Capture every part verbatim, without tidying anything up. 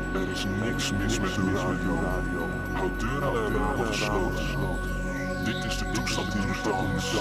Er is niks mis met de radio. Houd deuren en ramen gesloten. Dit is de toestand in de dans.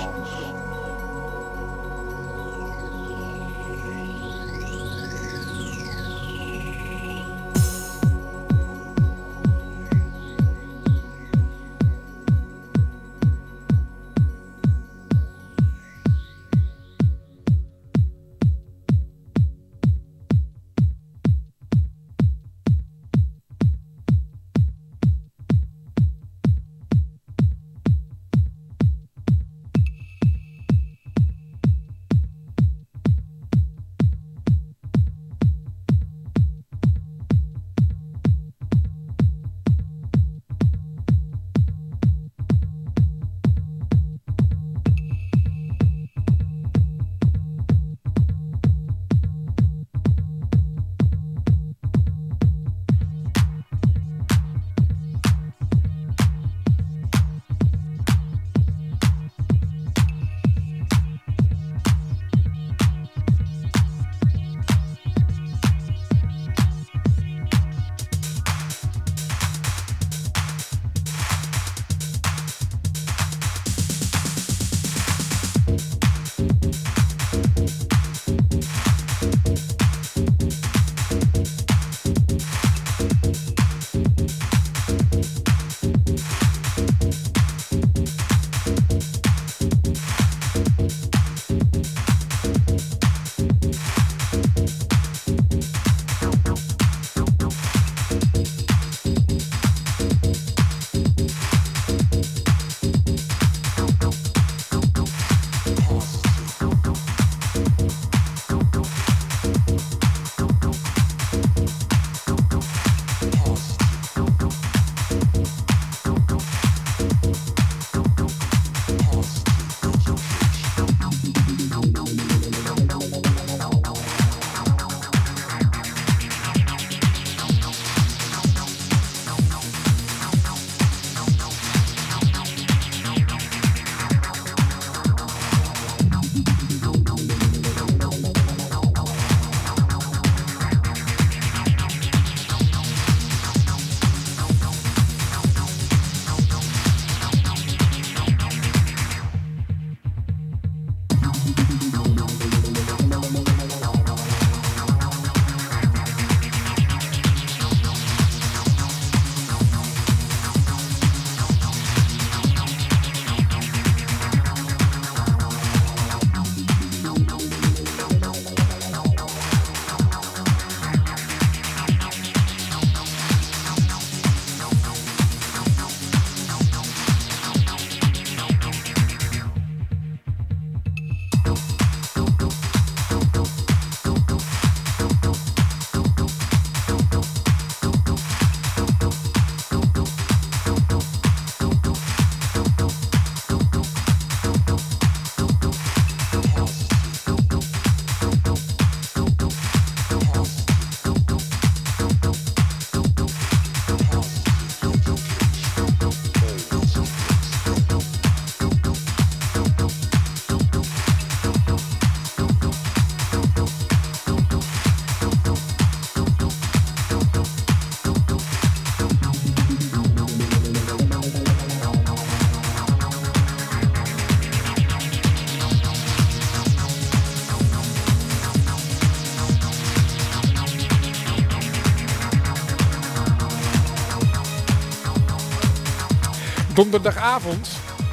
Donderdagavond.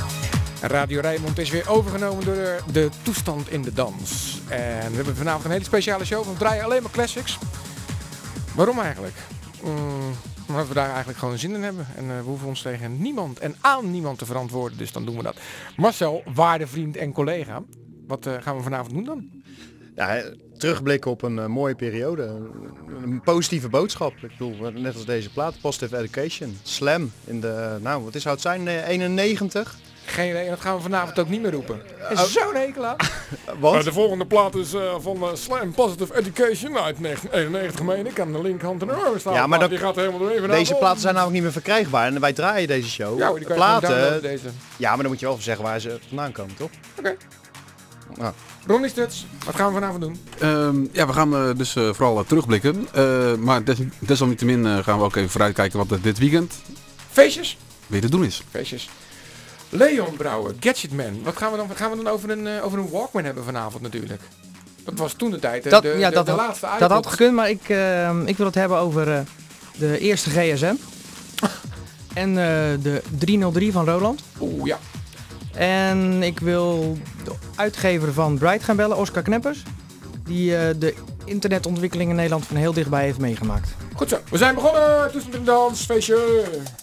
Radio Rijnmond is weer overgenomen door de toestand in de dans. En we hebben vanavond een hele speciale show. We draaien alleen maar classics. Waarom eigenlijk? Mm, omdat we daar eigenlijk gewoon zin in hebben. En uh, we hoeven ons tegen niemand en aan niemand te verantwoorden. Dus dan doen we dat. Marcel, waarde vriend en collega. Wat uh, gaan we vanavond doen dan? Ja, terugblikken op een uh, mooie periode. Een, een positieve boodschap. Ik bedoel, net als deze plaat, Positive Education. Slam in de, nou wat is het zijn, eenennegentig? Geen idee, dat gaan we vanavond ook niet meer roepen. Er is zo'n hekel aan. Wat? De volgende plaat is uh, van uh, Slam Positive Education uit negentien eenennegentig, meen ik. Aan de linkerhand en de arm staan. Ja, maar dat, die gaat helemaal doorheen. Deze platen zijn namelijk niet meer verkrijgbaar. En wij draaien deze show. Ja, die kan platen, je deze. Ja, maar dan moet je wel zeggen waar ze vandaan komen, toch? Oké. Okay. Nou, Ronnie Stuts, wat gaan we vanavond doen? Um, ja, we gaan uh, dus uh, vooral uh, terugblikken. Uh, maar des, desalniettemin uh, gaan we ook even vooruitkijken wat uh, dit weekend Feestjes? weer te doen is. Feestjes. Leon Brouwer, Gadgetman. Wat gaan we dan, gaan we dan over, een, uh, over een Walkman hebben vanavond natuurlijk? Dat was toen de tijd, uh, dat, de, ja, de, dat de had, laatste iPod. Dat had gekund, maar ik, uh, ik wil het hebben over uh, de eerste G S M. En uh, de driehonderddrie van Roland. Oeh, ja. En ik wil de uitgever van Bright gaan bellen, Oscar Kneppers. Die uh, de internetontwikkeling in Nederland van heel dichtbij heeft meegemaakt. Goed zo, we zijn begonnen. Toestand in de dans, feestje.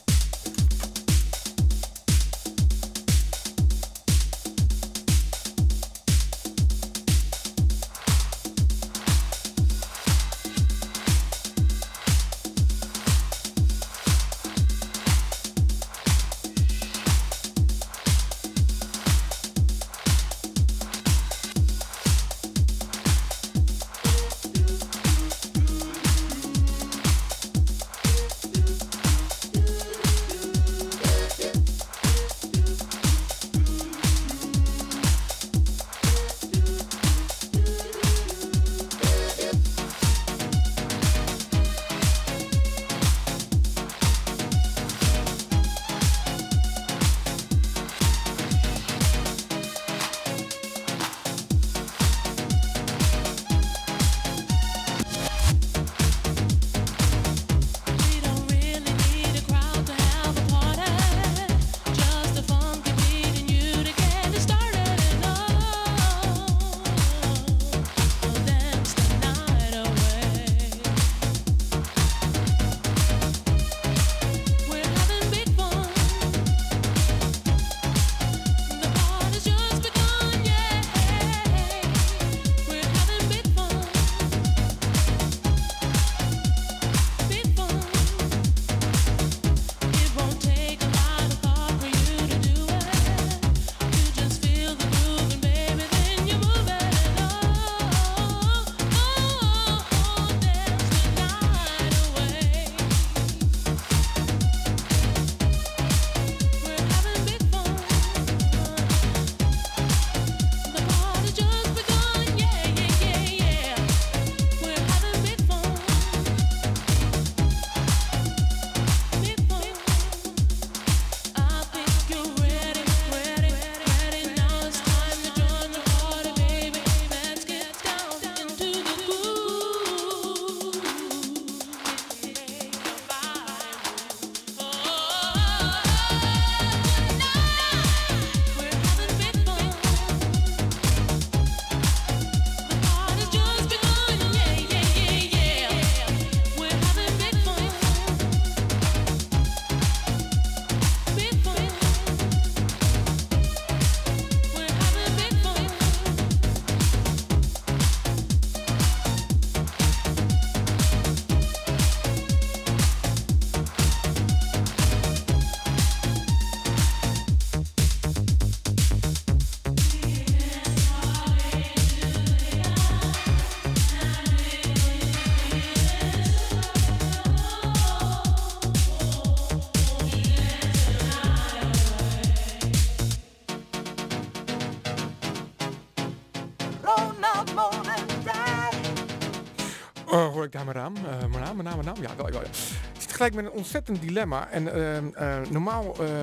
Oh, hoor ik daar mijn naam? Uh, mijn naam, mijn naam, mijn naam? Ja, wel, wel. Ja. Ik zit gelijk met een ontzettend dilemma. En uh, uh, normaal uh,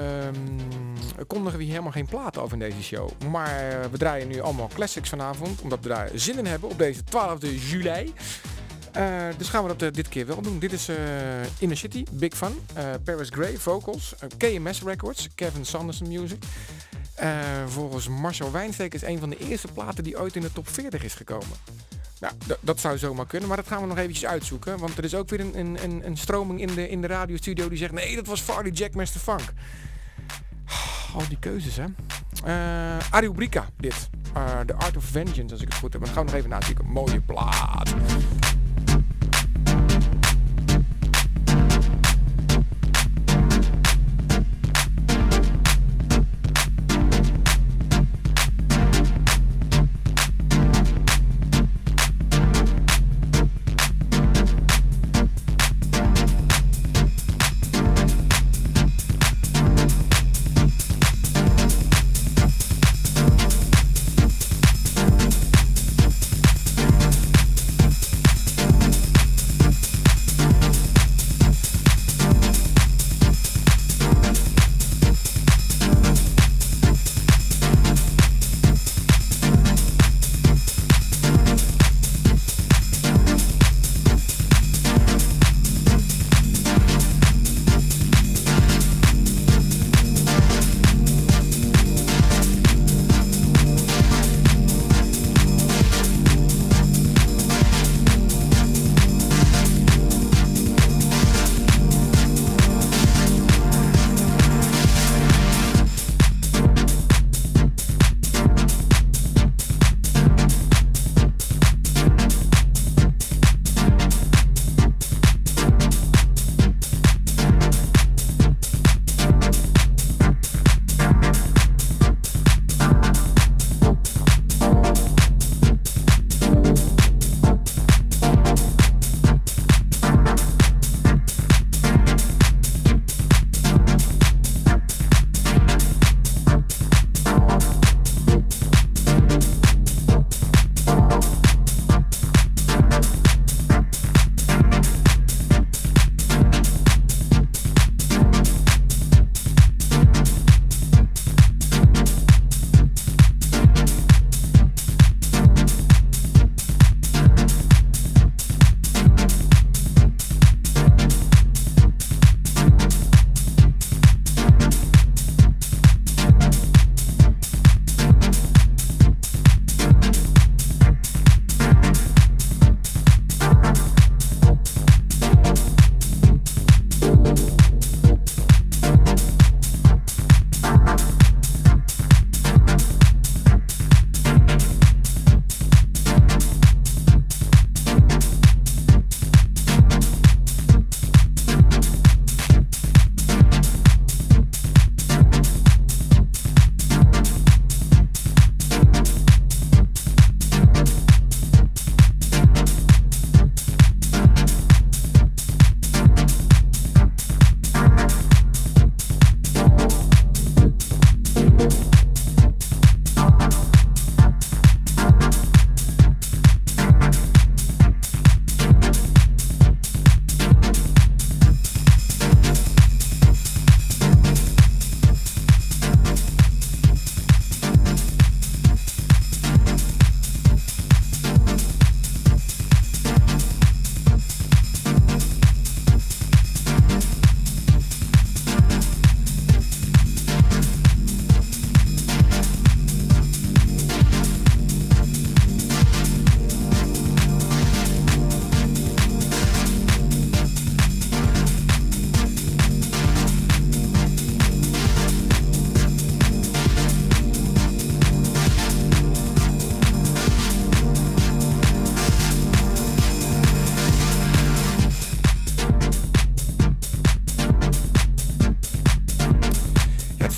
kondigen we hier helemaal geen platen over in deze show. Maar uh, we draaien nu allemaal classics vanavond. Omdat we daar zin in hebben op deze twaalfde juli. Uh, dus gaan we dat uh, dit keer wel doen. Dit is uh, Inner City, Big Fun. Uh, Paris Gray, vocals. Uh, K M S Records, Kevin Sanderson Music. Uh, volgens Marcel Wijnsteek is een van de eerste platen die ooit in de top veertig is gekomen. Nou, d- dat zou zomaar kunnen, maar dat gaan we nog eventjes uitzoeken. Want er is ook weer een, een, een, een stroming in de, in de radiostudio die zegt... Nee, dat was Farley Jack Master Funk. Al die keuzes, hè. Uh, Ario Brica, dit. Uh, The Art of Vengeance, als ik het goed heb. Maar dat gaan we nog even nazoeken. Mooie plaat.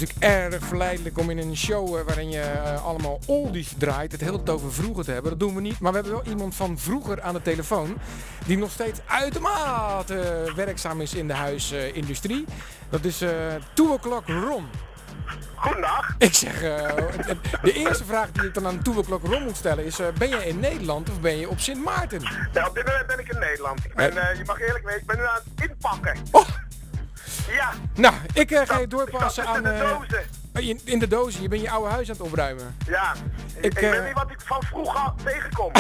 natuurlijk erg verleidelijk om in een show uh, waarin je uh, allemaal oldies draait, het heel tijd over vroeger te hebben. Dat doen we niet, maar we hebben wel iemand van vroeger aan de telefoon die nog steeds uitermate uh, werkzaam is in de huisindustrie. Uh, dat is uh, Two O'Clock Ron. Goedendag. Ik zeg, uh, de eerste vraag die ik dan aan Two O'Clock Ron moet stellen is, uh, ben je in Nederland of ben je op Sint Maarten? Ja, op dit moment ben ik in Nederland. Ik ben, uh, je mag eerlijk weten, ik ben nu aan het inpakken. Oh. Ja. Nou, ik uh, ga je doorpassen aan... in de uh, dozen. In, in de dozen, je bent je oude huis aan het opruimen. Ja, ik, ik, ik uh, weet niet wat ik van vroeger tegenkom.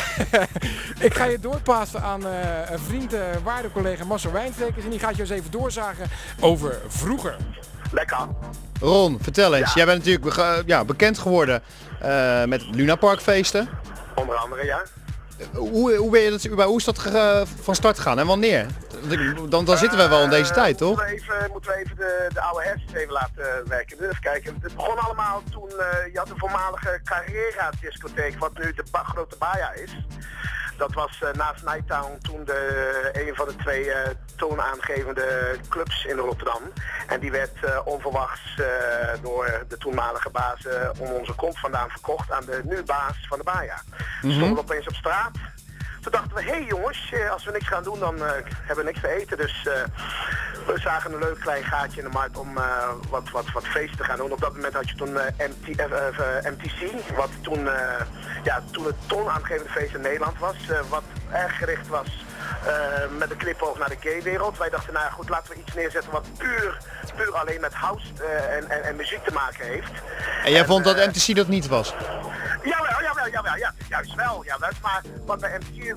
Ik ga je doorpassen aan uh, een vriend, uh, waardecollega Marcel Wijnstekers en die gaat je eens even doorzagen over vroeger. Lekker. Ron, vertel eens. Ja. Jij bent natuurlijk uh, ja, bekend geworden uh, met Luna Park feesten. Onder andere, ja. Hoe, hoe, ben je dat, hoe is dat ge, van start gegaan en wanneer? Dan, dan zitten we wel in deze uh, tijd, toch? Moeten we even, moeten we even de, de oude hersens even laten werken. Dus even kijken. Het begon allemaal toen uh, je had een voormalige Carrera discotheek, wat nu de ba grote Baja is. Dat was uh, naast Nighttown toen de, een van de twee uh, toonaangevende clubs in Rotterdam. En die werd uh, onverwachts uh, door de toenmalige baas uh, om onze kont vandaan verkocht aan de nu baas van de Baja. Mm-hmm. Stonden we opeens op straat. Toen dachten we, hé hey jongens, als we niks gaan doen dan uh, hebben we niks te eten. Dus uh, we zagen een leuk klein gaatje in de markt om uh, wat, wat, wat feesten te gaan doen. Op dat moment had je toen uh, M T, uh, uh, M T C, wat toen, uh, ja, toen het toonaangevende feest in Nederland was. Uh, wat erg gericht was uh, met een knipoog naar de gaywereld. Wij dachten, nou ja, goed, laten we iets neerzetten wat puur, puur alleen met house uh, en, en, en muziek te maken heeft. En jij en, vond dat uh, M T C dat niet was? Jawel, jawel, jawel, ja, juist wel. Ja, maar wat bij M T C uh,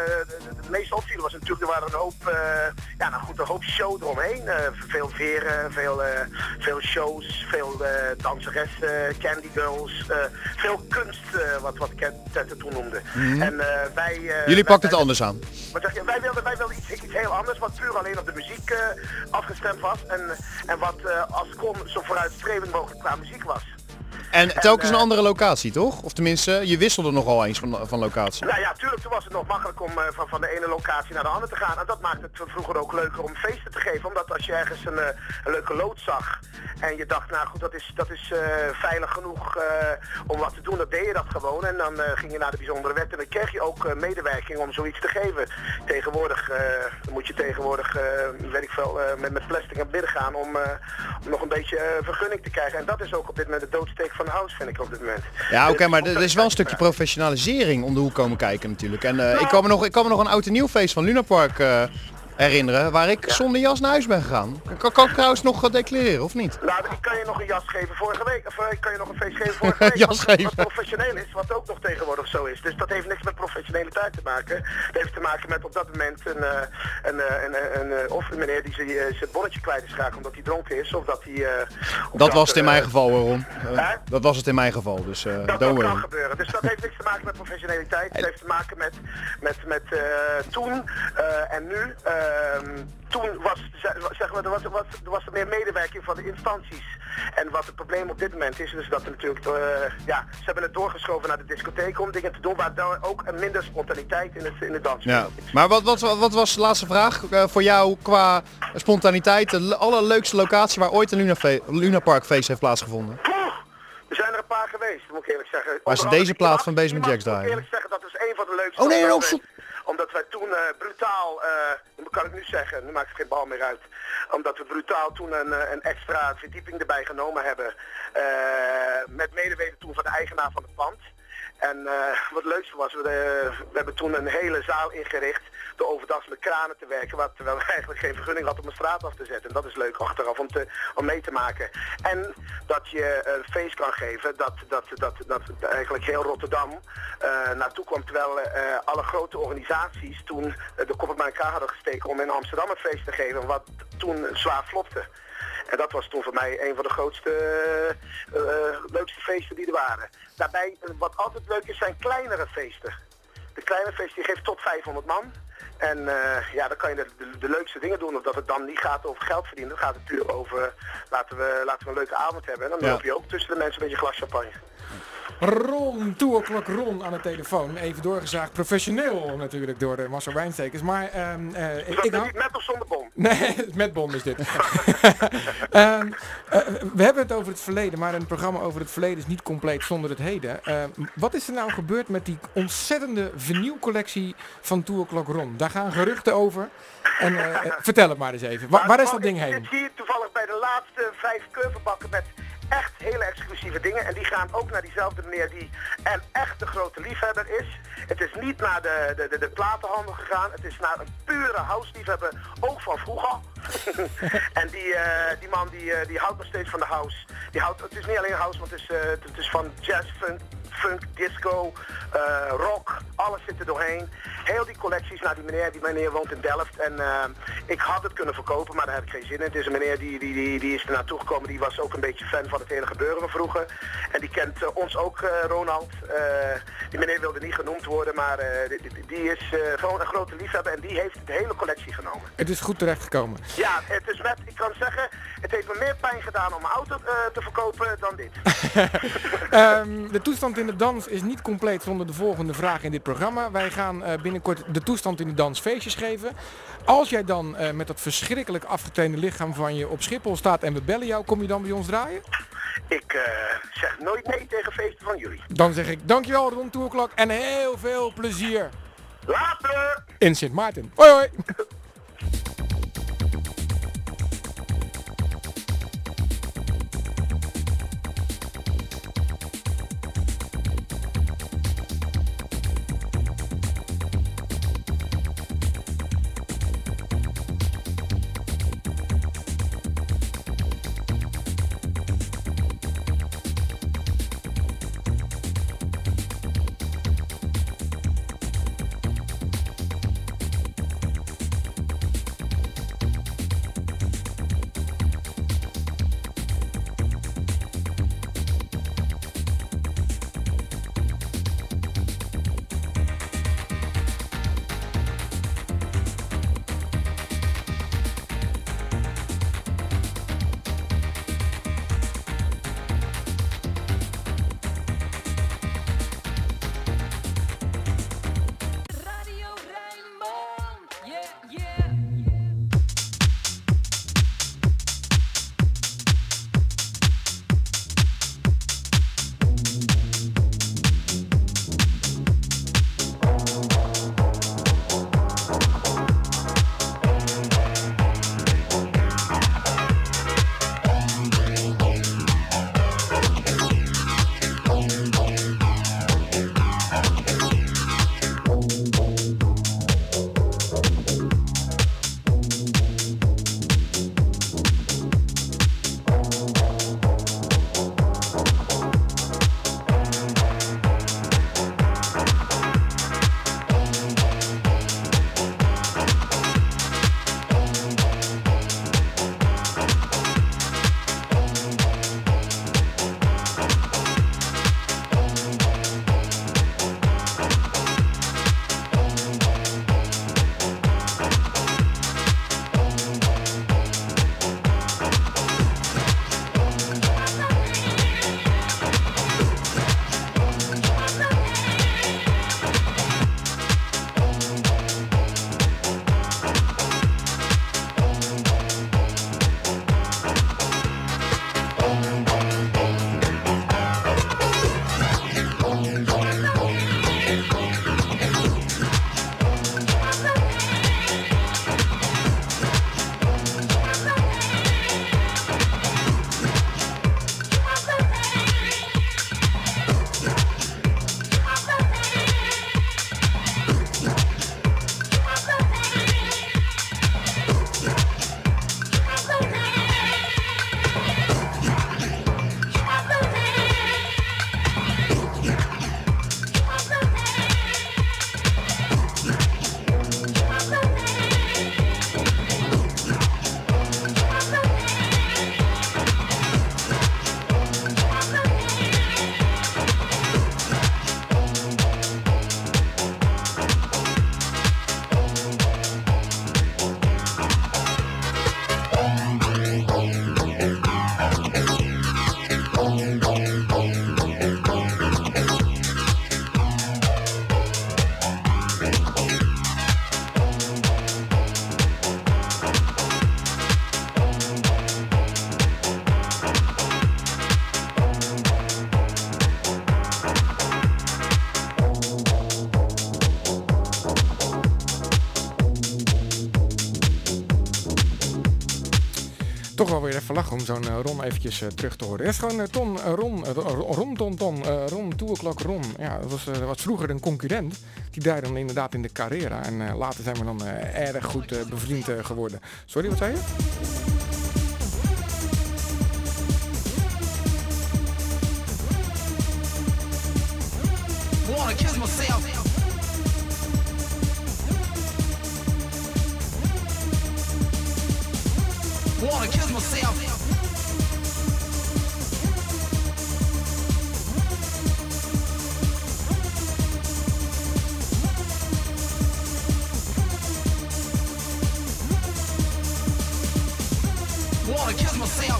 het meest opviel was natuurlijk, er waren een hoop, uh, ja, nou goed, een hoop show eromheen. Uh, veel veren, veel, uh, veel shows, veel uh, danseressen, candy girls, uh, veel kunst, uh, wat, wat Tette toen noemde. Mm-hmm. En, uh, wij, uh, Jullie pakten het anders aan? Wat zeg je, wij wilden, wij wilden iets, iets heel anders, wat puur alleen op de muziek uh, afgestemd was. En, en wat uh, als kon zo vooruitstrevend mogelijk qua muziek was. En telkens en, uh, een andere locatie, toch? Of tenminste, je wisselde nogal eens van, van locatie. Nou ja, tuurlijk, toen was het nog makkelijk om uh, van, van de ene locatie naar de andere te gaan. En dat maakte het vroeger ook leuker om feesten te geven. Omdat als je ergens een, uh, een leuke lood zag en je dacht, nou goed, dat is, dat is uh, veilig genoeg uh, om wat te doen, dan deed je dat gewoon. En dan uh, ging je naar de bijzondere wet en dan kreeg je ook uh, medewerking om zoiets te geven. Tegenwoordig uh, moet je tegenwoordig, uh, weet ik veel, uh, met, met plastic naar binnen gaan om, uh, om nog een beetje uh, vergunning te krijgen. En dat is ook op dit moment de doodsteek van de house, vind ik op dit moment. Ja, oké, okay, maar er is wel een stukje professionalisering om de hoek komen kijken natuurlijk. En uh, nou, ik, kan me nog, ik kan me nog een oud en nieuw feest van Luna Park uh, herinneren, waar ik ja. zonder jas naar huis ben gegaan. Kan, kan ik trouwens nog uh, declareren, of niet? Nou, ik kan je nog een jas geven vorige week, of ik kan je nog een feest geven vorige week, jas wat, geven. wat professioneel is, wat ook nog tegenwoordig zo is. Dus dat heeft niks met professionaliteit te maken. Het heeft te maken met op dat moment een, uh, een, uh, een, een, een of een meneer die zijn uh, bonnetje kwijt is geraakt omdat hij dronken is, of dat hij... Uh, dat, dat was het in uh, mijn geval, Ron. Uh, uh, dat was het in mijn geval, dus uh, dat, don't dat kan gebeuren. Dus dat heeft niks te maken met professionaliteit. Het heeft te maken met, met, met uh, toen uh, en nu. Uh, Toen was, zeg maar, er was, was, er was er meer medewerking van de instanties. En wat het probleem op dit moment is, is dat er natuurlijk, uh, ja, ze hebben het doorgeschoven naar de discotheek om dingen te doen waar daar ook een minder spontaniteit in het, in het dansen ja. is. Maar wat, wat, wat was de laatste vraag uh, voor jou qua spontaniteit? De allerleukste locatie waar ooit een Luna, Luna Park feest heeft plaatsgevonden? Poeh, er zijn er een paar geweest, moet ik eerlijk zeggen. Waar ze deze plaat van Basement Jaxx draaien? Ik moet eerlijk zeggen, dat is een van de leukste. Oh nee, nee, nee. Omdat wij toen uh, brutaal, uh, kan ik nu zeggen, nu maakt het geen bal meer uit. Omdat we brutaal toen een, een extra verdieping erbij genomen hebben. Uh, met medeweten toen van de eigenaar van het pand. En uh, wat het leukste was, we, de, we hebben toen een hele zaal ingericht door overdag met kranen te werken, wat, terwijl we eigenlijk geen vergunning hadden om een straat af te zetten. En dat is leuk achteraf om, te, om mee te maken. En dat je een feest kan geven dat, dat, dat, dat, dat eigenlijk heel Rotterdam uh, naartoe kwam, terwijl uh, alle grote organisaties toen uh, de kop op elkaar hadden gesteken om in Amsterdam een feest te geven, wat toen zwaar flopte. En dat was toen voor mij een van de grootste, uh, uh, leukste feesten die er waren. Daarbij, wat altijd leuk is, zijn kleinere feesten. De kleine feesten die geeft tot vijfhonderd man. En uh, ja, dan kan je de, de, de leukste dingen doen, omdat het dan niet gaat over geld verdienen. Dan gaat het puur over, laten we, laten we een leuke avond hebben. En dan ja. loop je ook tussen de mensen een beetje glas champagne. Ron, Tourklok Ron aan de telefoon. Even doorgezaagd, professioneel natuurlijk door de Marcel Wijnstekers. Maar um, uh, Is dat ik nu hou... niet met of zonder bom? Nee, met bom is dit. um, uh, we hebben het over het verleden, maar een programma over het verleden is niet compleet zonder het heden. Uh, wat is er nou gebeurd met die ontzettende vinylcollectie van Tourklok Ron? Daar gaan geruchten over. En uh, uh, vertel het maar eens even. Wa- waar is dat ding heen? Ik zit hier toevallig bij de laatste vijf curvebakken met echt hele exclusieve dingen. En die gaan ook naar diezelfde meneer die een echte grote liefhebber is. Het is niet naar de, de, de, de platenhandel gegaan. Het is naar een pure house-liefhebber, ook van vroeger. En die, uh, die man die, uh, die houdt nog steeds van de house. Die houdt, het is niet alleen house, want het is, uh, het is van jazz, funk, funk disco, uh, rock, alles zit er doorheen. Heel die collecties naar die meneer, die meneer woont in Delft. En uh, ik had het kunnen verkopen, maar daar heb ik geen zin in. Het is een meneer die, die, die, die is er naartoe gekomen, die was ook een beetje fan van het hele gebeuren van vroeger. En die kent uh, ons ook, uh, Ronald. Uh, die meneer wilde niet genoemd worden, maar uh, die, die, die is uh, gewoon een grote liefhebber en die heeft de hele collectie genomen. Het is goed terechtgekomen. Ja, het is met, ik kan zeggen, het heeft me meer pijn gedaan om mijn auto uh, te verkopen dan dit. um, de toestand in de dans is niet compleet zonder de volgende vraag in dit programma. Wij gaan uh, binnenkort de toestand in de dans feestjes geven. Als jij dan uh, met dat verschrikkelijk afgetrainde lichaam van je op Schiphol staat en we bellen jou, kom je dan bij ons draaien? Ik uh, zeg nooit nee tegen feesten van jullie. Dan zeg ik dankjewel Ron Tourklok en heel veel plezier Later! in Sint Maarten. Hoi hoi! Toch wel weer even lachen om zo'n uh, Ron eventjes uh, terug te horen. Het is gewoon uh, Ton, uh, Ron, uh, Ron, Ton, Ton, uh, Ron, Two O'Clock Ron. Ja, dat was, uh, was vroeger een concurrent. Die draaide dan inderdaad in de Carrera. En uh, later zijn we dan uh, erg goed uh, bevriend uh, geworden. Sorry, wat zei je? Wanna kiss myself. Wanna kiss myself. Wanna kiss myself.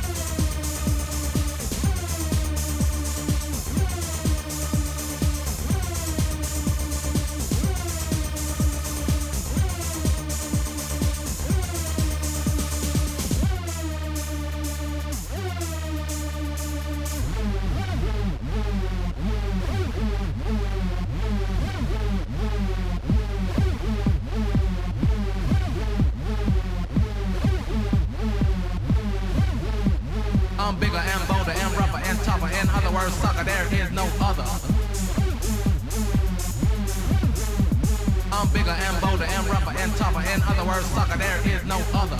I'm bigger and bolder and rougher and tougher. In other words, sucker, there is no other. I'm bigger and bolder and rougher and tougher. In other words, sucker, there is no other.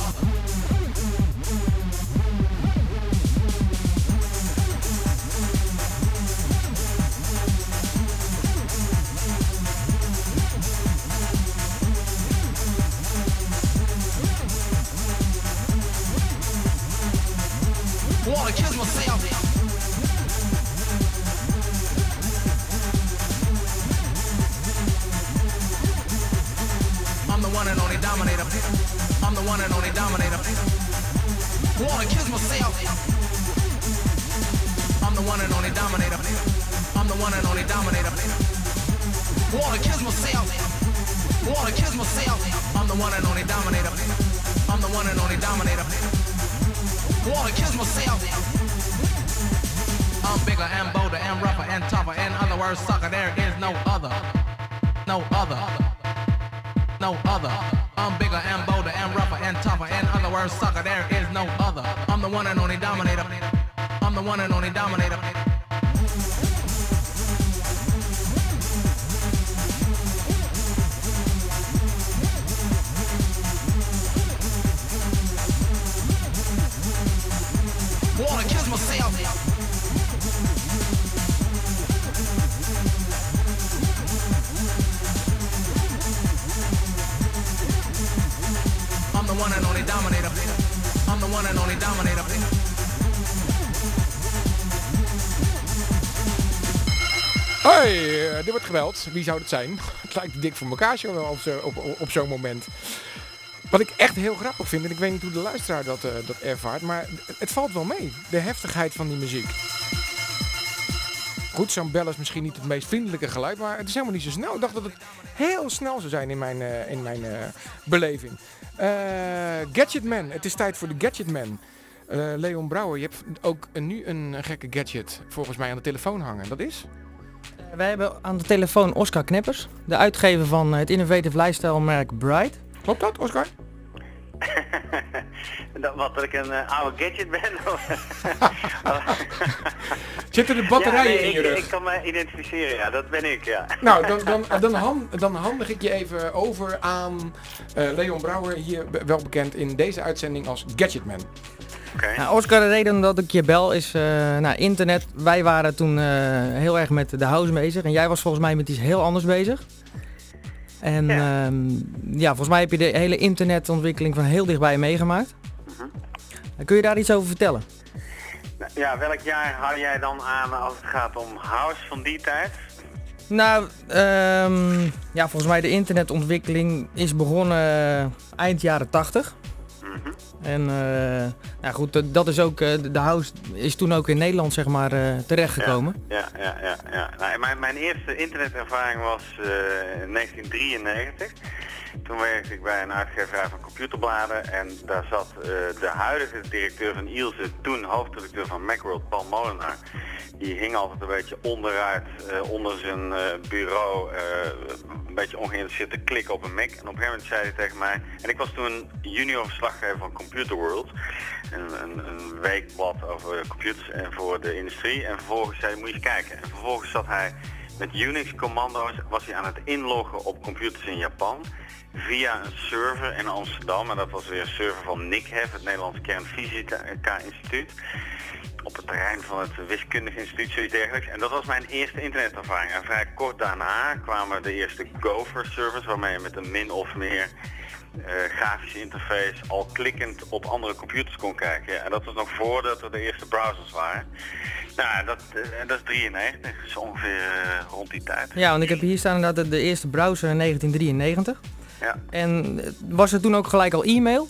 Wanna kiss myself. I'm the one and only dominator. I'm the one and only dominator. Wanna kiss myself. I'm the one and only dominator. I'm the one and only dominator. Wanna kiss myself. Wanna kiss myself. I'm the one and only dominator. I'm the one and only dominator. Wanna kiss myself. I'm bigger and bolder and rougher and tougher. In other words, sucker, there is no other. No other. No other. I'm bigger and bolder and rougher and tougher. In other words, sucker, there is no other. I'm the one and only dominator. I'm the one and only dominator. Wanna kiss myself. I'm the one and only dominator. I'm the one and only dominator. Hoi, uh, dit wordt geweld. Wie zou het zijn? Het lijkt dik voor elkaar zo wel op, zo, op, op, op zo'n moment. Wat ik echt heel grappig vind, en ik weet niet hoe de luisteraar dat, uh, dat ervaart, maar het valt wel mee. De heftigheid van die muziek. Goed, zo'n bel is misschien niet het meest vriendelijke geluid, maar het is helemaal niet zo snel. Ik dacht dat het heel snel zou zijn in mijn, uh, in mijn uh, beleving. Uh, Gadgetman, het is tijd voor de Gadgetman. Uh, Leon Brouwer, je hebt ook een, nu een gekke gadget volgens mij aan de telefoon hangen. Dat is? Uh, wij hebben aan de telefoon Oscar Kneppers, de uitgever van het innovative lifestyle merk Bright. Klopt dat, Oscar? dat, wat, dat ik een uh, oude gadget ben? Zitten de batterijen ja, nee, in je ik, rug? Ik kan me identificeren, ja, dat ben ik, ja. Nou, dan, dan, dan, hand, dan handig ik je even over aan uh, Leon Brouwer, hier wel bekend in deze uitzending als Gadgetman. Okay. Nou, Oscar, de reden dat ik je bel is uh, nou, internet. Wij waren toen uh, heel erg met de house bezig en jij was volgens mij met iets heel anders bezig. En ja. Um, ja, volgens mij heb je de hele internetontwikkeling van heel dichtbij meegemaakt. Mm-hmm. Kun je daar iets over vertellen? Ja, welk jaar hou jij dan aan als het gaat om house van die tijd? Nou, um, ja, volgens mij de internetontwikkeling is begonnen eind jaren tachtig. Mm-hmm. En uh, nou goed, dat is ook, uh, de house is toen ook in Nederland zeg maar uh, terechtgekomen. Ja, ja, ja. ja, ja. Nou, mijn, mijn eerste internetervaring was uh, in negentien drieënnegentig. Toen werkte ik bij een uitgeverij van computerbladen en daar zat uh, de huidige directeur van Ilse, toen hoofdredacteur van Macworld, Paul Molenaar. Die hing altijd een beetje onderuit, uh, onder zijn uh, bureau, uh, een beetje ongeïnteresseerd te klikken op een Mac. En op een gegeven moment zei hij tegen mij, en ik was toen junior verslaggever van Computer World. Een, een, een weekblad over computers en voor de industrie. En vervolgens zei hij, moet je eens kijken. En vervolgens zat hij met Unix-commando's, was hij aan het inloggen op computers in Japan. Via een server in Amsterdam. En dat was weer een server van N I C H E F, het Nederlandse Kernfysica-instituut. Op het terrein van het wiskundig instituut, zoiets dergelijks. En dat was mijn eerste internetervaring. En vrij kort daarna kwamen de eerste Gopher-servers, waarmee je met een min of meer uh, grafische interface al klikkend op andere computers kon kijken. En dat was nog voordat er de eerste browsers waren. Nou, dat, uh, dat is drieënnegentig, dus ongeveer uh, rond die tijd. Ja, want ik heb hier staan inderdaad de, de eerste browser in negentien drieënnegentig. Ja. En was er toen ook gelijk al e-mail?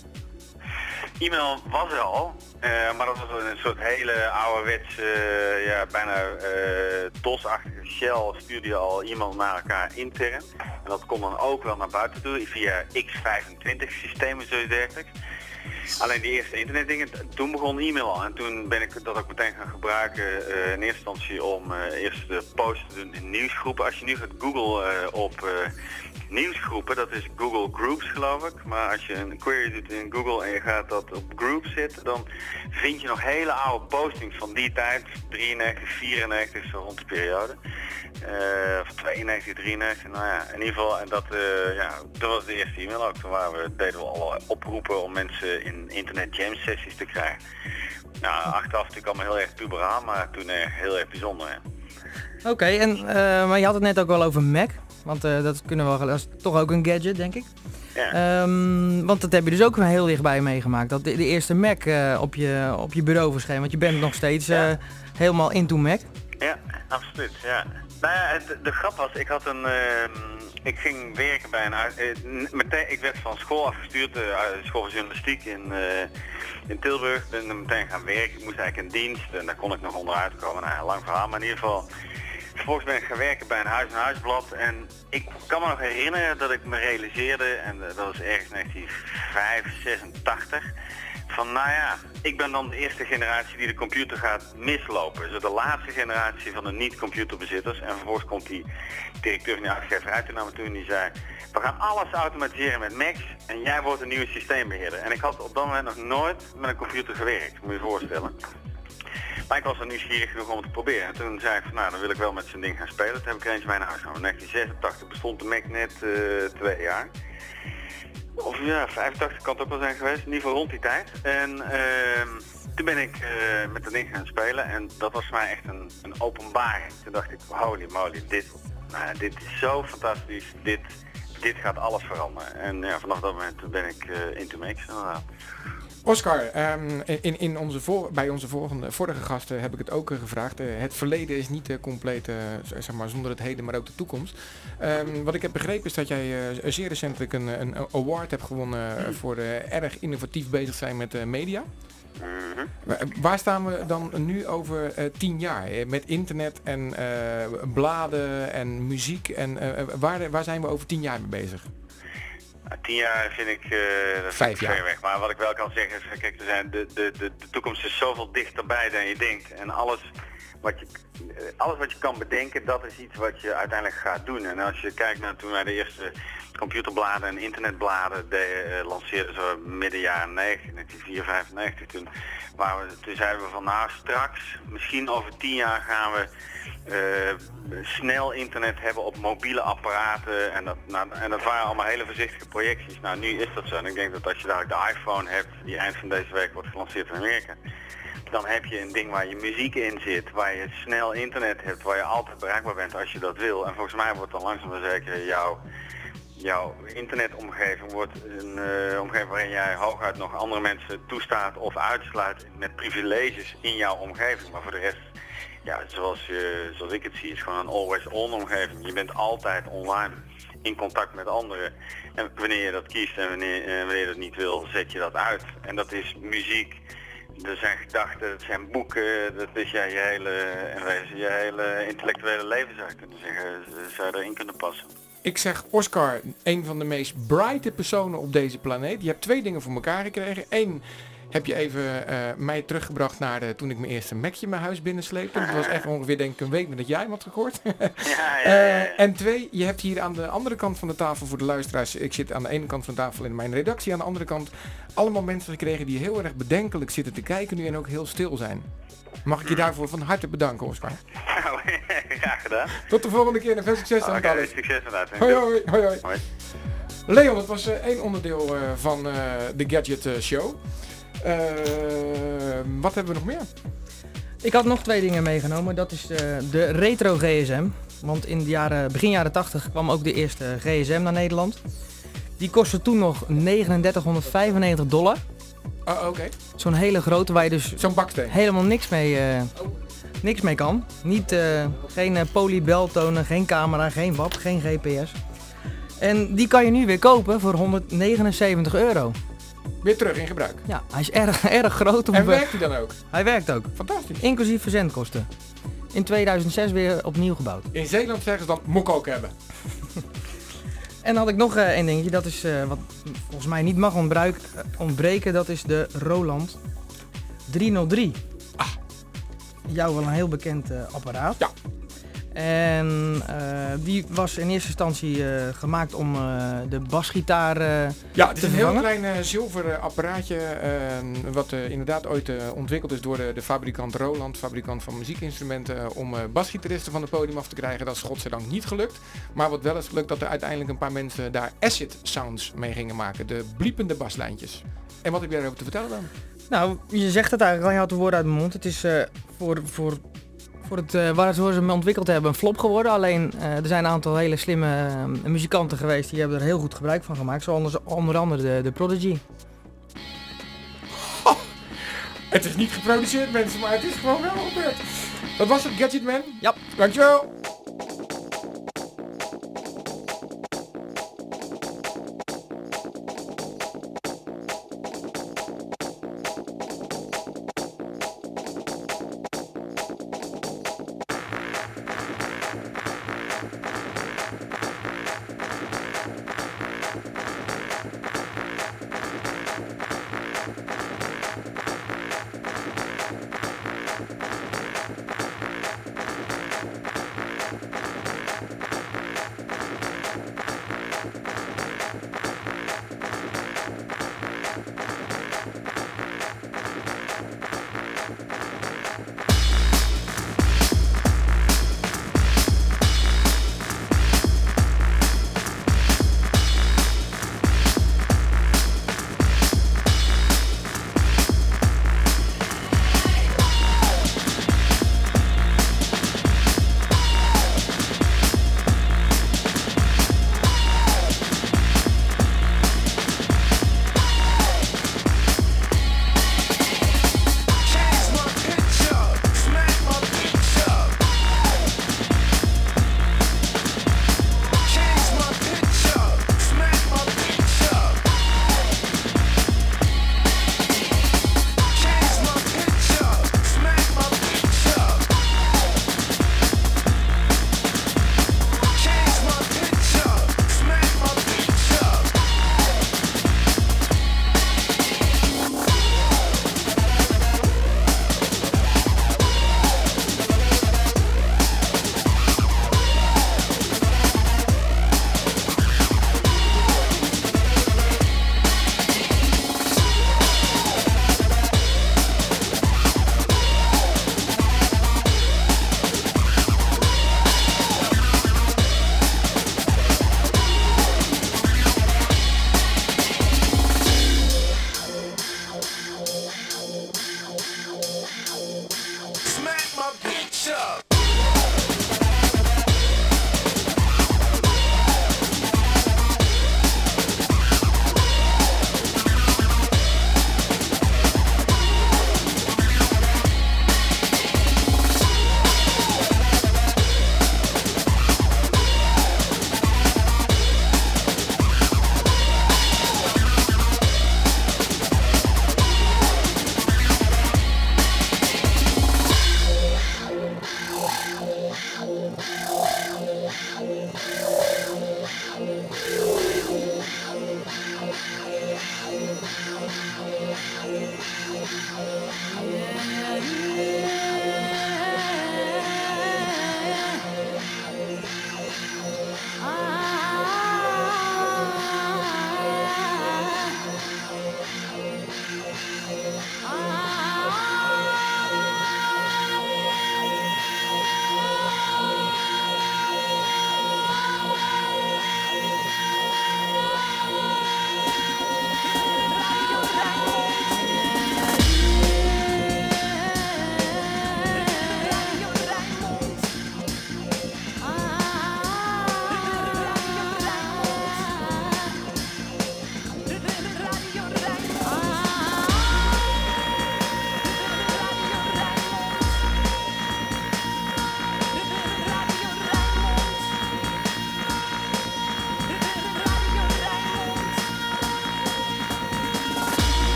E-mail was er al, uh, maar dat was een soort hele ouderwetse, uh, ja, bijna uh, DOS-achtige shell, stuurde je al e-mail naar elkaar intern. En dat kon dan ook wel naar buiten toe, via X vijfentwintig systemen, zoiets dergelijks. Alleen die eerste internetdingen, toen begon e-mail al. En toen ben ik dat ook meteen gaan gebruiken uh, in eerste instantie om uh, eerst de post te doen in nieuwsgroepen. Als je nu gaat Google uh, op uh, nieuwsgroepen, dat is Google Groups geloof ik. Maar als je een query doet in Google en je gaat dat op Groups zetten, dan vind je nog hele oude postings van die tijd. drieënnegentig, vierennegentig, zo rond de periode. Uh, of tweeënnegentig, drieënnegentig, nou ja, in ieder geval. En dat, uh, ja, dat was de eerste e-mail ook. Toen waren we, deden we alle oproepen om mensen in internet jam sessies te krijgen. Nou, achteraf natuurlijk allemaal heel erg puberaal, maar toen uh, heel erg bijzonder. Oké, okay, en uh, maar je had het net ook wel over Mac. Want uh, dat kunnen we wel, dat is toch ook een gadget, denk ik. Ja. Um, want dat heb je dus ook heel dichtbij meegemaakt. Dat de, de eerste Mac uh, op, je, op je bureau verscheen. Want je bent nog steeds uh, ja. helemaal into Mac. Ja, absoluut. Ja. Nou ja, de, de grap was, ik had een, uh, ik ging werken bij een, uh, meteen, ik werd van school afgestuurd, uh, school van journalistiek in, uh, in Tilburg. Ben er meteen gaan werken, ik moest eigenlijk in dienst en daar kon ik nog onderuit komen. Nou, lang verhaal, maar in ieder geval. Vervolgens ben ik gaan werken bij een huis-en-huisblad en ik kan me nog herinneren dat ik me realiseerde, en uh, dat was ergens negentien vijfenzesentachtig, van nou ja, ik ben dan de eerste generatie die de computer gaat mislopen. Dus de laatste generatie van de niet-computerbezitters. En vervolgens komt die directeur van de uitgeverij toen naar me toe en die zei, we gaan alles automatiseren met Macs en jij wordt een nieuwe systeembeheerder. En ik had op dat moment nog nooit met een computer gewerkt, moet je je voorstellen. Maar ik was er nieuwsgierig genoeg om het te proberen. En toen zei ik van nou, dan wil ik wel met zijn ding gaan spelen. Toen heb ik er eentje bij naar huis genomen. In negentien zesentachtig bestond de Mac net uh, twee jaar. Of ja, vijfentachtig kan het ook wel zijn geweest, in ieder geval rond die tijd. En uh, toen ben ik uh, met dat ding gaan spelen en dat was voor mij echt een, een openbaring. Toen dacht ik, holy moly, dit, nou, dit is zo fantastisch, dit, dit gaat alles veranderen. En ja, vanaf dat moment ben ik uh, into Macs inderdaad. Oscar, um, in, in onze voor, bij onze volgende, vorige gasten heb ik het ook uh, gevraagd. Uh, het verleden is niet uh, compleet uh, zeg maar, zonder het heden, maar ook de toekomst. Um, wat ik heb begrepen is dat jij uh, zeer recentelijk een, een award hebt gewonnen uh, voor uh, erg innovatief bezig zijn met uh, media. Mm-hmm. Waar, waar staan we dan nu over uh, tien jaar? Uh, met internet en uh, bladen en muziek. En uh, waar, waar zijn we over tien jaar mee bezig? Tien jaar vind ik, uh, dat is Vijf jaar. ver weg. Maar wat ik wel kan zeggen is, kijk, er zijn de, de, de, de toekomst is zoveel dichterbij dan je denkt. En alles wat je, alles wat je kan bedenken, dat is iets wat je uiteindelijk gaat doen. En als je kijkt naar toen wij de eerste computerbladen en internetbladen de, uh, lanceerden, zo midden jaren negentig, negentien vierenvijftig, toen, waren we, toen zeiden we van nou straks, misschien over tien jaar gaan we uh, snel internet hebben op mobiele apparaten. En dat, nou, en dat waren allemaal hele voorzichtige projecties. Nou, nu is dat zo. En ik denk dat als je dadelijk de iPhone hebt, die eind van deze week wordt gelanceerd in Amerika, dan heb je een ding waar je muziek in zit, waar je snel internet hebt, waar je altijd bereikbaar bent als je dat wil. En volgens mij wordt dan langzaam maar zeker jouw, jouw internetomgeving wordt een uh, omgeving waarin jij hooguit nog andere mensen toestaat of uitsluit met privileges in jouw omgeving. Maar voor de rest, ja, zoals, je, zoals ik het zie, is het gewoon een always-on omgeving. Je bent altijd online in contact met anderen. En wanneer je dat kiest en wanneer, uh, wanneer je dat niet wil, zet je dat uit. En dat is muziek. Er zijn gedachten, het zijn boeken, dat is ja, je hele, in wezen, je hele intellectuele leven zou je kunnen zeggen, zou je erin kunnen passen. Ik zeg Oscar, een van de meest brighte personen op deze planeet. Je hebt twee dingen voor elkaar gekregen. Eén, heb je even uh, mij teruggebracht naar de, toen ik mijn eerste Macje mijn huis binnensleepte. Dat was echt ongeveer denk ik een week nadat jij hem had gehoord. ja, ja, ja, ja. uh, en twee, je hebt hier aan de andere kant van de tafel voor de luisteraars. Ik zit aan de ene kant van de tafel in mijn redactie. Aan de andere kant allemaal mensen gekregen die heel erg bedenkelijk zitten te kijken nu en ook heel stil zijn. Mag ik je daarvoor van harte bedanken, Oscar. Nou, graag gedaan. Tot de volgende keer en veel succes aan het Oké, alles. succes vandaag. Hoi hoi, hoi hoi. Hoi. Leon, dat was uh, één onderdeel uh, van uh, de Gadget uh, Show. Uh, wat hebben we nog meer? Ik had nog twee dingen meegenomen. Dat is uh, de retro G S M. Want in de jaren, begin jaren tachtig kwam ook de eerste G S M naar Nederland. Die kostte toen nog negenendertighonderdvijfennegentig dollar. Oh, oké. Okay. Zo'n hele grote waar je dus Zo'n baksteen. helemaal niks mee, uh, niks mee kan. Niet, uh, geen uh, polybeltonen, geen camera, geen W A P, geen G P S. En die kan je nu weer kopen voor honderdnegenenzeventig euro. Weer terug in gebruik. Ja, hij is erg, erg groot. En werkt hij dan ook? Hij werkt ook. Fantastisch. Inclusief verzendkosten. In tweeduizend zes weer opnieuw gebouwd. In Zeeland zeggen ze dat moet ik ook hebben. En dan had ik nog uh, één dingetje, dat is uh, wat volgens mij niet mag ontbruik, uh, ontbreken, dat is de Roland driehonderddrie. Ah. Jou wel een heel bekend uh, apparaat. Ja. En uh, die was in eerste instantie uh, gemaakt om uh, de basgitaar uh, Ja, het is te een vervangen. heel klein uh, zilveren apparaatje, uh, wat uh, inderdaad ooit uh, ontwikkeld is door de, de fabrikant Roland, fabrikant van muziekinstrumenten, uh, om uh, basgitaristen van het podium af te krijgen. Dat is godzijdank niet gelukt. Maar wat wel is gelukt, dat er uiteindelijk een paar mensen daar acid sounds mee gingen maken, de bliepende baslijntjes. En wat heb jij daarover te vertellen dan? Nou, je zegt het eigenlijk al, je had de woorden uit mijn mond. Het is uh, voor... voor Voor het, uh, waar ze hem ontwikkeld hebben een flop geworden. Alleen uh, er zijn een aantal hele slimme uh, muzikanten geweest die hebben er heel goed gebruik van gemaakt. Zoals onder andere de, de Prodigy. Oh, het is niet geproduceerd mensen, maar het is gewoon wel gebeurd. Dat was het, Gadgetman? Ja. Dankjewel.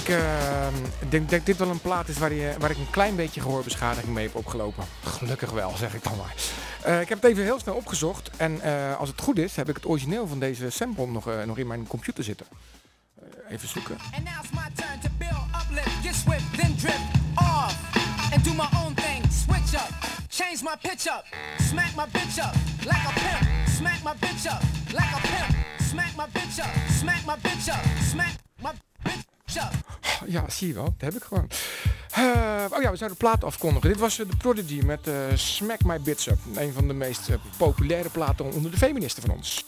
Ik uh, denk dat dit wel een plaat is waar, je, waar ik een klein beetje gehoorbeschadiging mee heb opgelopen. Gelukkig wel, zeg ik dan maar. Uh, ik heb het even heel snel opgezocht. En uh, als het goed is, heb ik het origineel van deze sample nog, uh, nog in mijn computer zitten. Uh, even zoeken. And now it's my turn to build, uplift, get swift, then drift off. And do my own thing, switch up, change my pitch up, smack my bitch up, like a pimp, smack my bitch up, like a pimp, smack my bitch up, smack my bitch up, smack my bitch up. Ja, zie je wel, dat heb ik gewoon. Uh, oh ja, we zouden de plaat afkondigen. Dit was uh, The Prodigy met uh, Smack My Bitch Up. Een van de meest uh, populaire platen onder de feministen van ons.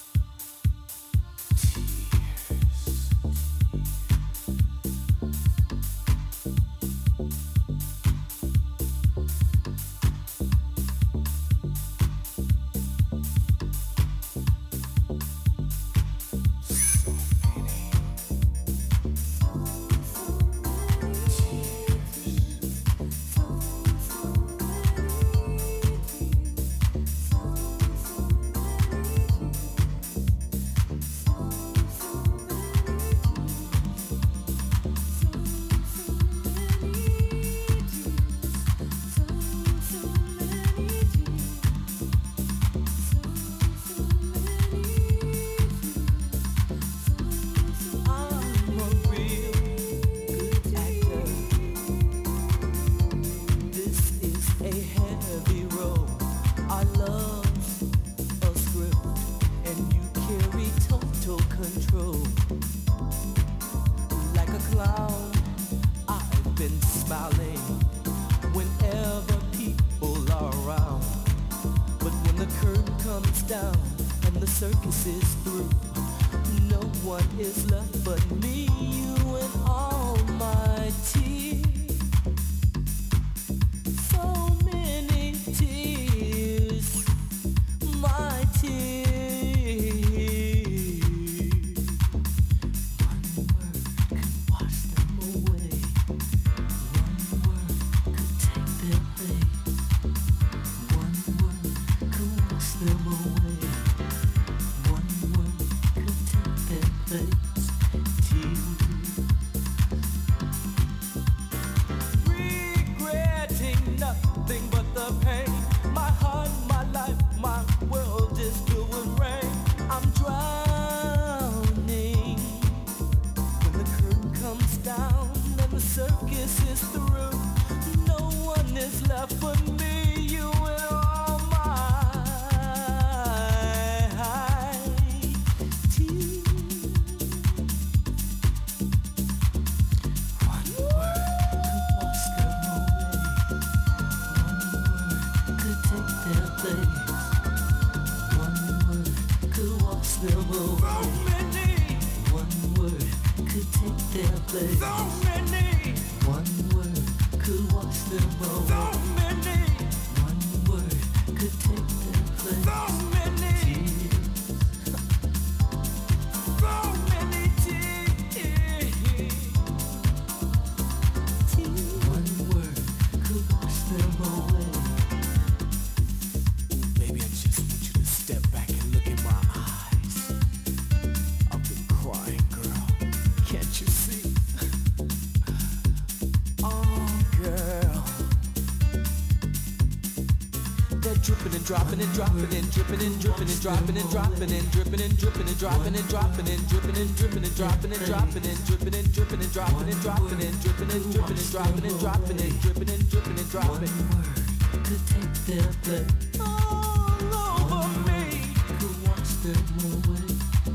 Dropping and dropping and dripping and dripping and dropping and dropping and dripping and dripping and dropping and dropping and dripping and dripping and dropping and dropping and dripping and dripping and dropping and dropping and dripping and dripping and dropping and dropping and dripping and dripping and dropping. Could take their place all over me. Could wash them away.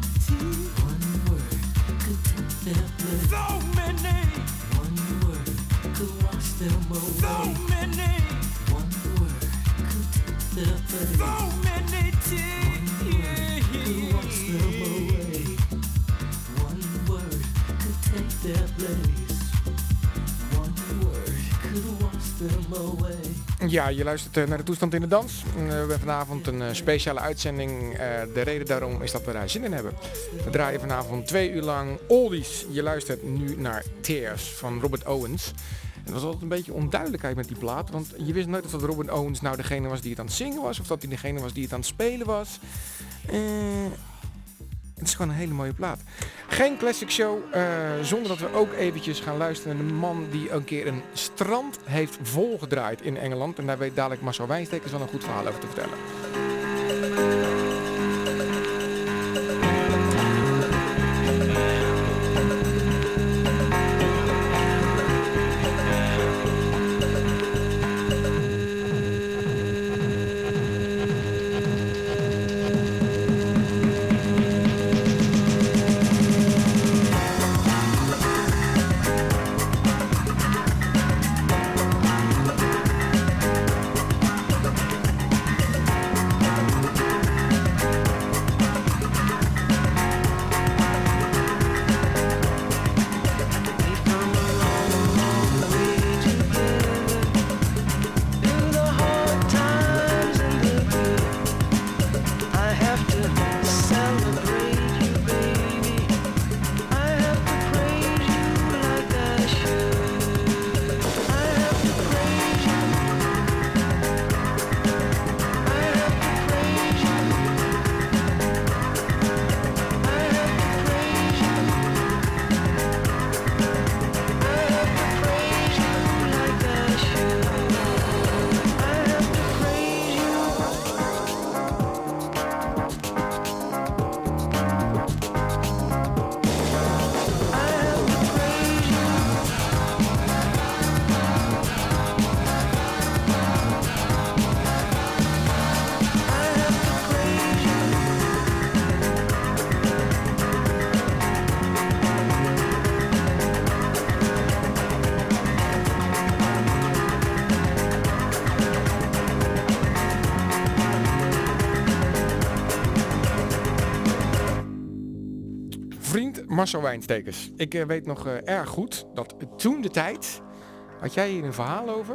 One word could take their place. So many. One word could wash them away. So many. One word could take their place. So many tears could wash them away. One word could take their place. One word could wash them away. Ja, je luistert uh, naar de toestand in de dans. Uh, we hebben vanavond een uh, speciale uitzending. Uh, de reden daarom is dat we daar zin in hebben. We draaien vanavond twee uur lang oldies. Je luistert nu naar Tears van Robert Owens. Het was altijd een beetje onduidelijkheid met die plaat. Want je wist nooit of dat Robert Owens nou degene was die het aan het zingen was. Of dat hij degene was die het aan het spelen was. Uh, Het is gewoon een hele mooie plaat. Geen classic show uh, zonder dat we ook eventjes gaan luisteren naar de man die een keer een strand heeft volgedraaid in Engeland. En daar weet dadelijk Marcel Wijnstekers wel een goed verhaal over te vertellen. Marcel Wijnstekers. Ik uh, weet nog uh, erg goed dat toen de tijd, had jij hier een verhaal over?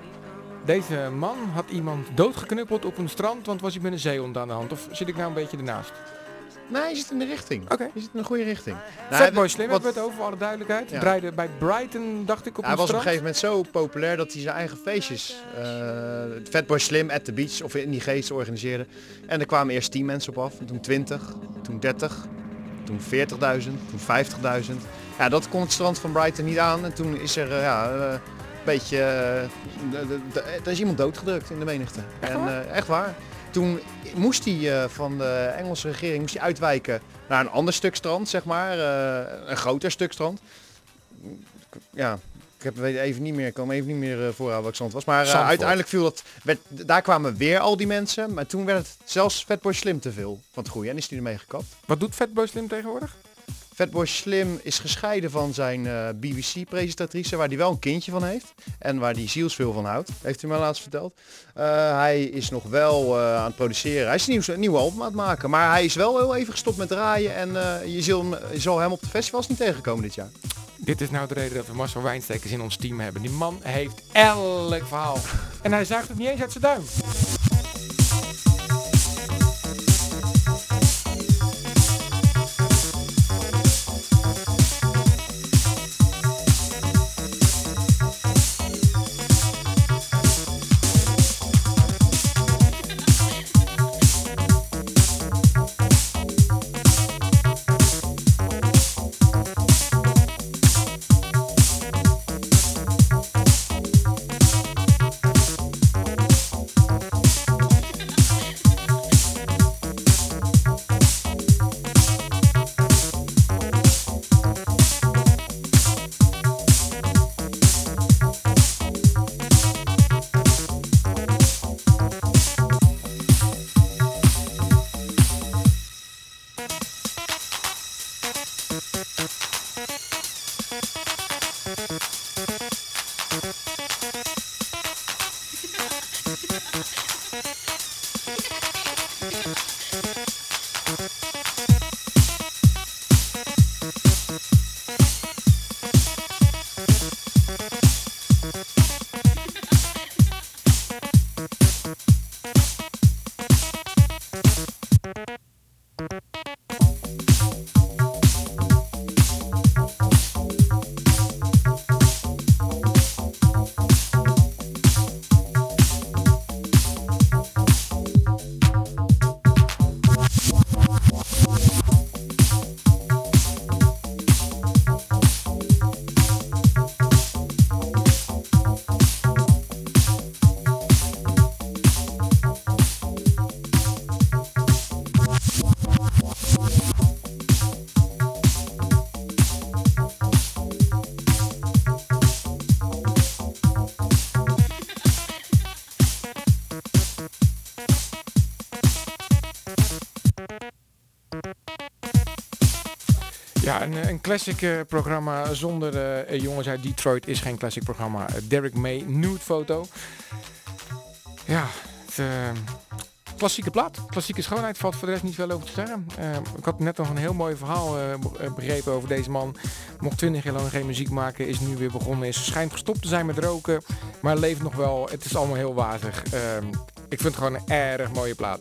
Deze man had iemand doodgeknuppeld op een strand, want was hij met een zeehond aan de hand. Of zit ik nou een beetje ernaast? Nee, je zit in de richting. Oké. Okay. Je zit in een goede richting. Nou, Fatboy Slim hebben we het over, voor alle duidelijkheid. Ja. Draaide bij Brighton, dacht ik, op ja, een hij was strand. op een gegeven moment zo populair dat hij zijn eigen feestjes, uh, Fatboy Slim at the Beach, of in die geest organiseerde. En er kwamen eerst tien mensen op af, en toen twintig, toen dertig, toen veertigduizend, toen vijftigduizend. Ja, dat kon het strand van Brighton niet aan. En toen is er uh, ja, uh, een beetje, uh, er is iemand doodgedrukt in de menigte. Echt en, waar? Uh, echt waar. Toen moest hij uh, van de Engelse regering moest hij uitwijken naar een ander stuk strand, zeg maar. Uh, een groter stuk strand. Ja, ik heb even niet meer, ik kan me even niet meer uh, voorhouden welk strand was. Maar uh, uiteindelijk viel dat, werd, daar kwamen weer al die mensen. Maar toen werd het zelfs Fatboy Slim te veel van het goede. En is hij ermee gekapt. Wat doet Fatboy Slim tegenwoordig? Fatboy Slim is gescheiden van zijn uh, B B C-presentatrice, waar hij wel een kindje van heeft. En waar hij zielsveel van houdt, heeft hij mij laatst verteld. Uh, hij is nog wel uh, aan het produceren. Hij is een nieuw, een nieuwe album aan het maken. Maar hij is wel heel even gestopt met draaien. En uh, je, zal hem, je zal hem op de festivals niet tegenkomen dit jaar. Dit is nou de reden dat we Marcel Wijnstekers in ons team hebben. Die man heeft elk verhaal. En hij zuigt het niet eens uit zijn duim. Ja, een, een classic uh, programma zonder uh, jongens uit Detroit is geen classic programma. Uh, Derek May, Nude Foto. Ja, het, uh, klassieke plaat. Klassieke schoonheid, valt voor de rest niet veel over te zeggen. Uh, ik had net nog een heel mooi verhaal uh, begrepen over deze man. Mocht twintig jaar lang geen muziek maken, is nu weer begonnen. Is schijnt gestopt te zijn met roken, maar leeft nog wel. Het is allemaal heel wazig. Uh, ik vind het gewoon een erg mooie plaat.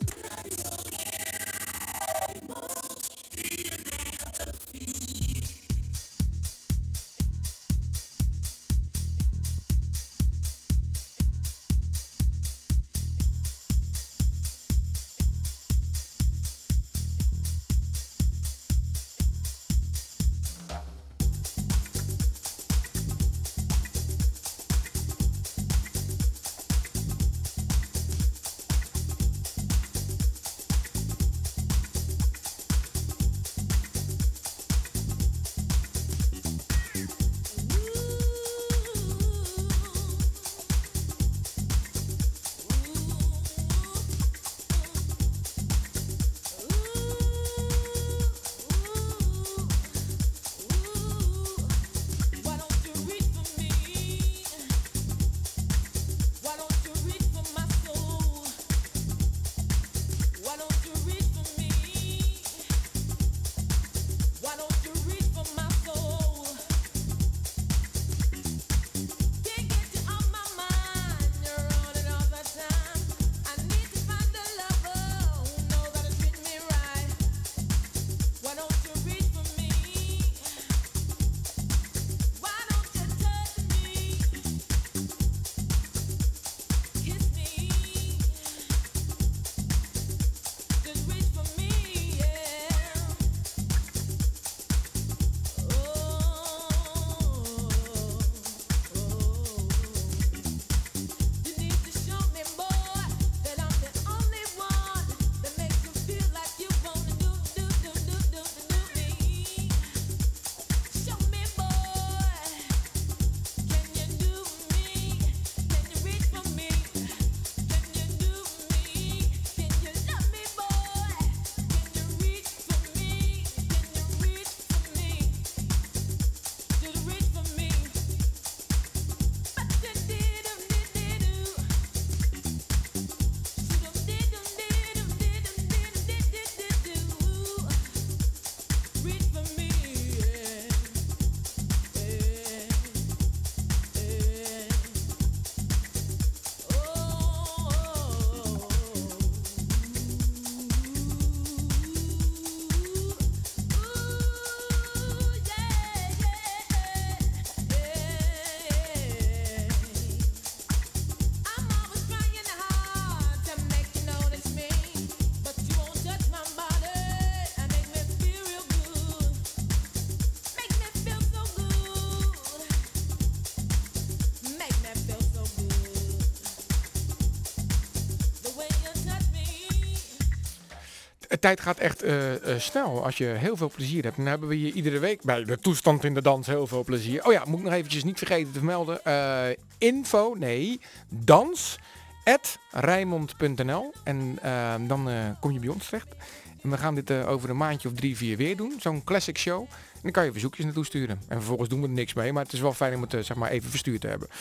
De tijd gaat echt uh, uh, snel als je heel veel plezier hebt. En dan hebben we hier iedere week bij de toestand in de dans heel veel plezier. Oh ja, moet ik nog eventjes niet vergeten te vermelden. Uh, info, nee, dans, at rijnmond punt n l. En uh, dan uh, kom je bij ons terecht. En we gaan dit uh, over een maandje of drie, vier weer doen. Zo'n classic show. En dan kan je verzoekjes naartoe sturen. En vervolgens doen we er niks mee. Maar het is wel fijn om het uh, zeg maar even verstuurd te hebben.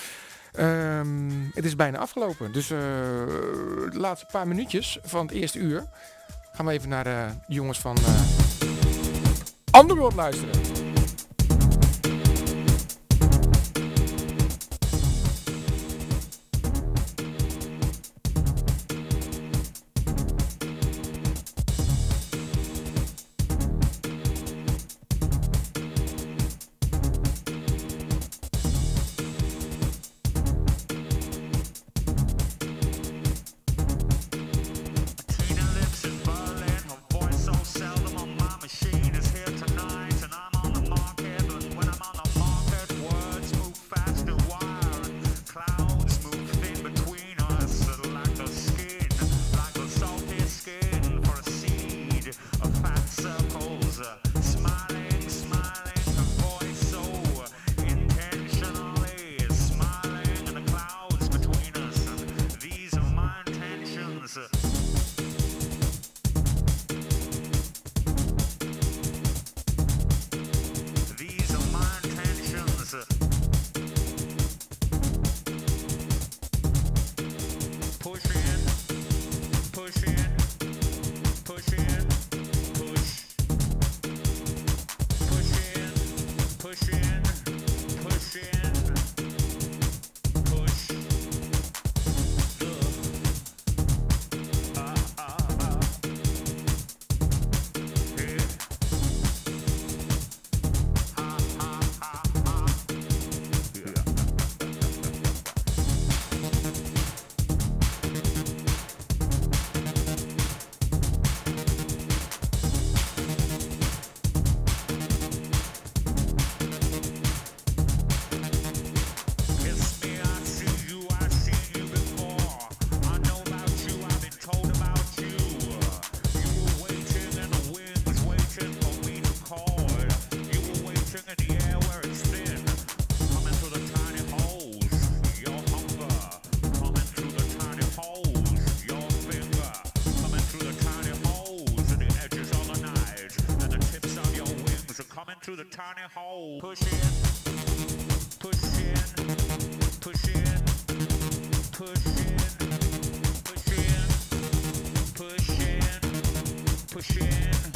Um, het is bijna afgelopen. Dus uh, de laatste paar minuutjes van het eerste uur gaan we even naar uh, de jongens van uh, Underworld luisteren. Seldom on my machine is here tonight, and I'm on through the tiny hole. Push in, push in, push in, push in, push in, push in, push in.